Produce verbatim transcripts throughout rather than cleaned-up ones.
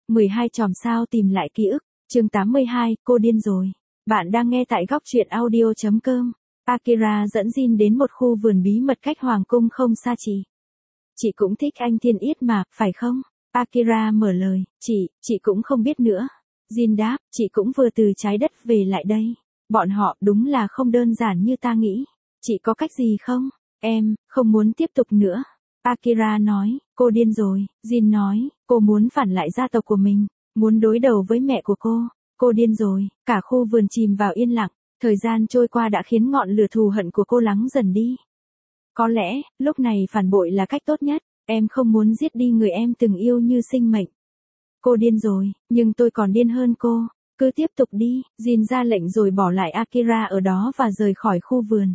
mười hai chòm sao tìm lại ký ức, chương tám mươi hai, cô điên rồi. Bạn đang nghe tại góc truyện audio chấm com. Akira dẫn Jin đến một khu vườn bí mật cách hoàng cung không xa chị. Chị cũng thích anh Thiên Yết mà, phải không? Akira mở lời, chị, chị cũng không biết nữa. Jin đáp, chị cũng vừa từ trái đất về lại đây. Bọn họ đúng là không đơn giản như ta nghĩ. Chị có cách gì không? Em, không muốn tiếp tục nữa. Akira nói, cô điên rồi. Jin nói, cô muốn phản lại gia tộc của mình, muốn đối đầu với mẹ của cô. Cô điên rồi. Cả khu vườn chìm vào yên lặng. Thời gian trôi qua đã khiến ngọn lửa thù hận của cô lắng dần đi. Có lẽ, lúc này phản bội là cách tốt nhất. Em không muốn giết đi người em từng yêu như sinh mệnh. Cô điên rồi, nhưng tôi còn điên hơn cô. Cứ tiếp tục đi. Jin ra lệnh rồi bỏ lại Akira ở đó và rời khỏi khu vườn.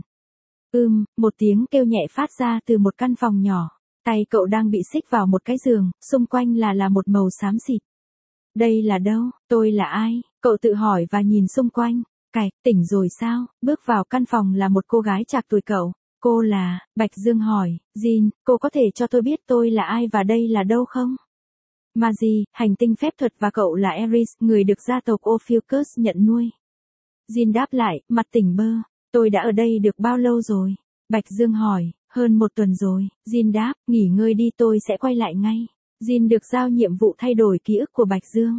Ừm, một tiếng kêu nhẹ phát ra từ một căn phòng nhỏ. Tay cậu đang bị xích vào một cái giường, xung quanh là là một màu xám xịt. Đây là đâu? Tôi là ai? Cậu tự hỏi và nhìn xung quanh. Cạch, tỉnh rồi sao? Bước vào căn phòng là một cô gái trạc tuổi cậu. Cô là, Bạch Dương hỏi, Jin, cô có thể cho tôi biết tôi là ai và đây là đâu không? Mà gì, hành tinh phép thuật và cậu là Eris, người được gia tộc Ophiuchus nhận nuôi. Jin đáp lại, mặt tỉnh bơ. Tôi đã ở đây được bao lâu rồi? Bạch Dương hỏi, hơn một tuần rồi. Jin đáp, nghỉ ngơi đi tôi sẽ quay lại ngay. Jin được giao nhiệm vụ thay đổi ký ức của Bạch Dương.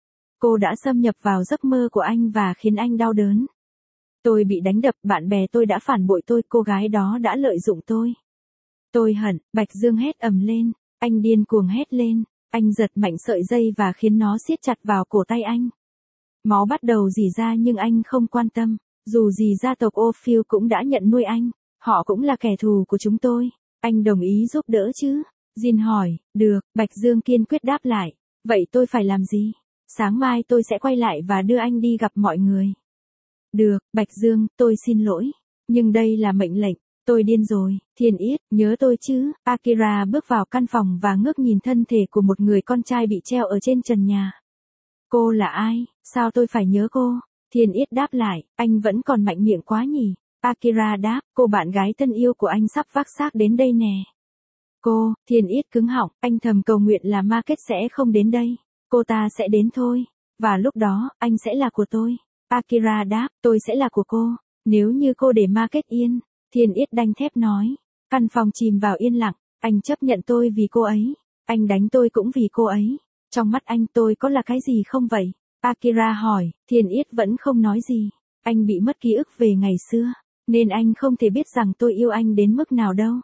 Cô đã xâm nhập vào giấc mơ của anh và khiến anh đau đớn. Tôi bị đánh đập, bạn bè tôi đã phản bội tôi, cô gái đó đã lợi dụng tôi. Tôi hận, Bạch Dương hét ầm lên, anh điên cuồng hét lên, anh giật mạnh sợi dây và khiến nó siết chặt vào cổ tay anh. Máu bắt đầu rỉ ra nhưng anh không quan tâm, dù gì gia tộc Ophiu cũng đã nhận nuôi anh, họ cũng là kẻ thù của chúng tôi, anh đồng ý giúp đỡ chứ? Jin hỏi, được, Bạch Dương kiên quyết đáp lại, vậy tôi phải làm gì? Sáng mai tôi sẽ quay lại và đưa anh đi gặp mọi người. Được, Bạch Dương, tôi xin lỗi. Nhưng đây là mệnh lệnh, tôi điên rồi, Thiên Yết, nhớ tôi chứ. Akira bước vào căn phòng và ngước nhìn thân thể của một người con trai bị treo ở trên trần nhà. Cô là ai? Sao tôi phải nhớ cô? Thiên Yết đáp lại, anh vẫn còn mạnh miệng quá nhỉ. Akira đáp, cô bạn gái thân yêu của anh sắp vác xác đến đây nè. Cô, Thiên Yết cứng họng, anh thầm cầu nguyện là Market sẽ không đến đây. Cô ta sẽ đến thôi. Và lúc đó, anh sẽ là của tôi. Akira đáp, tôi sẽ là của cô. Nếu như cô để Market yên. Thiên Yết đanh thép nói. Căn phòng chìm vào yên lặng. Anh chấp nhận tôi vì cô ấy. Anh đánh tôi cũng vì cô ấy. Trong mắt anh tôi có là cái gì không vậy? Akira hỏi. Thiên Yết vẫn không nói gì. Anh bị mất ký ức về ngày xưa. Nên anh không thể biết rằng tôi yêu anh đến mức nào đâu.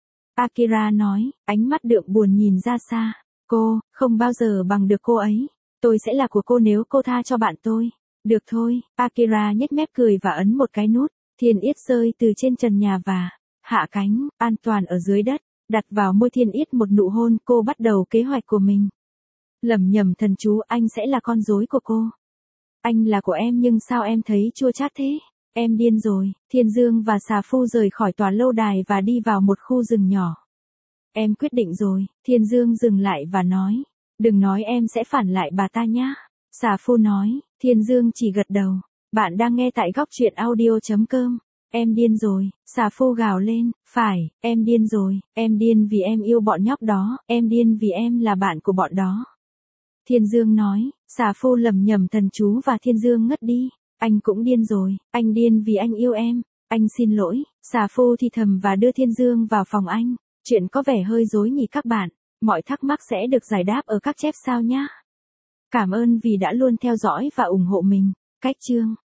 Akira nói, ánh mắt đượm buồn nhìn ra xa. Cô, không bao giờ bằng được cô ấy. Tôi sẽ là của cô nếu cô tha cho bạn tôi. Được thôi, Akira nhếch mép cười và ấn một cái nút. Thiên Yết rơi từ trên trần nhà và hạ cánh, an toàn ở dưới đất, đặt vào môi Thiên Yết một nụ hôn. Cô bắt đầu kế hoạch của mình. Lẩm nhẩm thần chú, anh sẽ là con rối của cô. Anh là của em nhưng sao em thấy chua chát thế? Em điên rồi. Thiên Dương và Xà Phu rời khỏi tòa lâu đài và đi vào một khu rừng nhỏ. Em quyết định rồi. Thiên Dương dừng lại và nói. Đừng nói em sẽ phản lại bà ta nhá. Xà Phu nói. Thiên Dương chỉ gật đầu. Bạn đang nghe tại góc truyện audio chấm com. Em điên rồi. Xà Phu gào lên. Phải, em điên rồi. Em điên vì em yêu bọn nhóc đó. Em điên vì em là bạn của bọn đó. Thiên Dương nói. Xà Phu lẩm nhẩm thần chú và Thiên Dương ngất đi. Anh cũng điên rồi. Anh điên vì anh yêu em. Anh xin lỗi. Xà Phu thì thầm và đưa Thiên Dương vào phòng anh. Chuyện có vẻ hơi rối nhỉ các bạn. Mọi thắc mắc sẽ được giải đáp ở các chép sao nhé. Cảm ơn vì đã luôn theo dõi và ủng hộ mình. Cách chương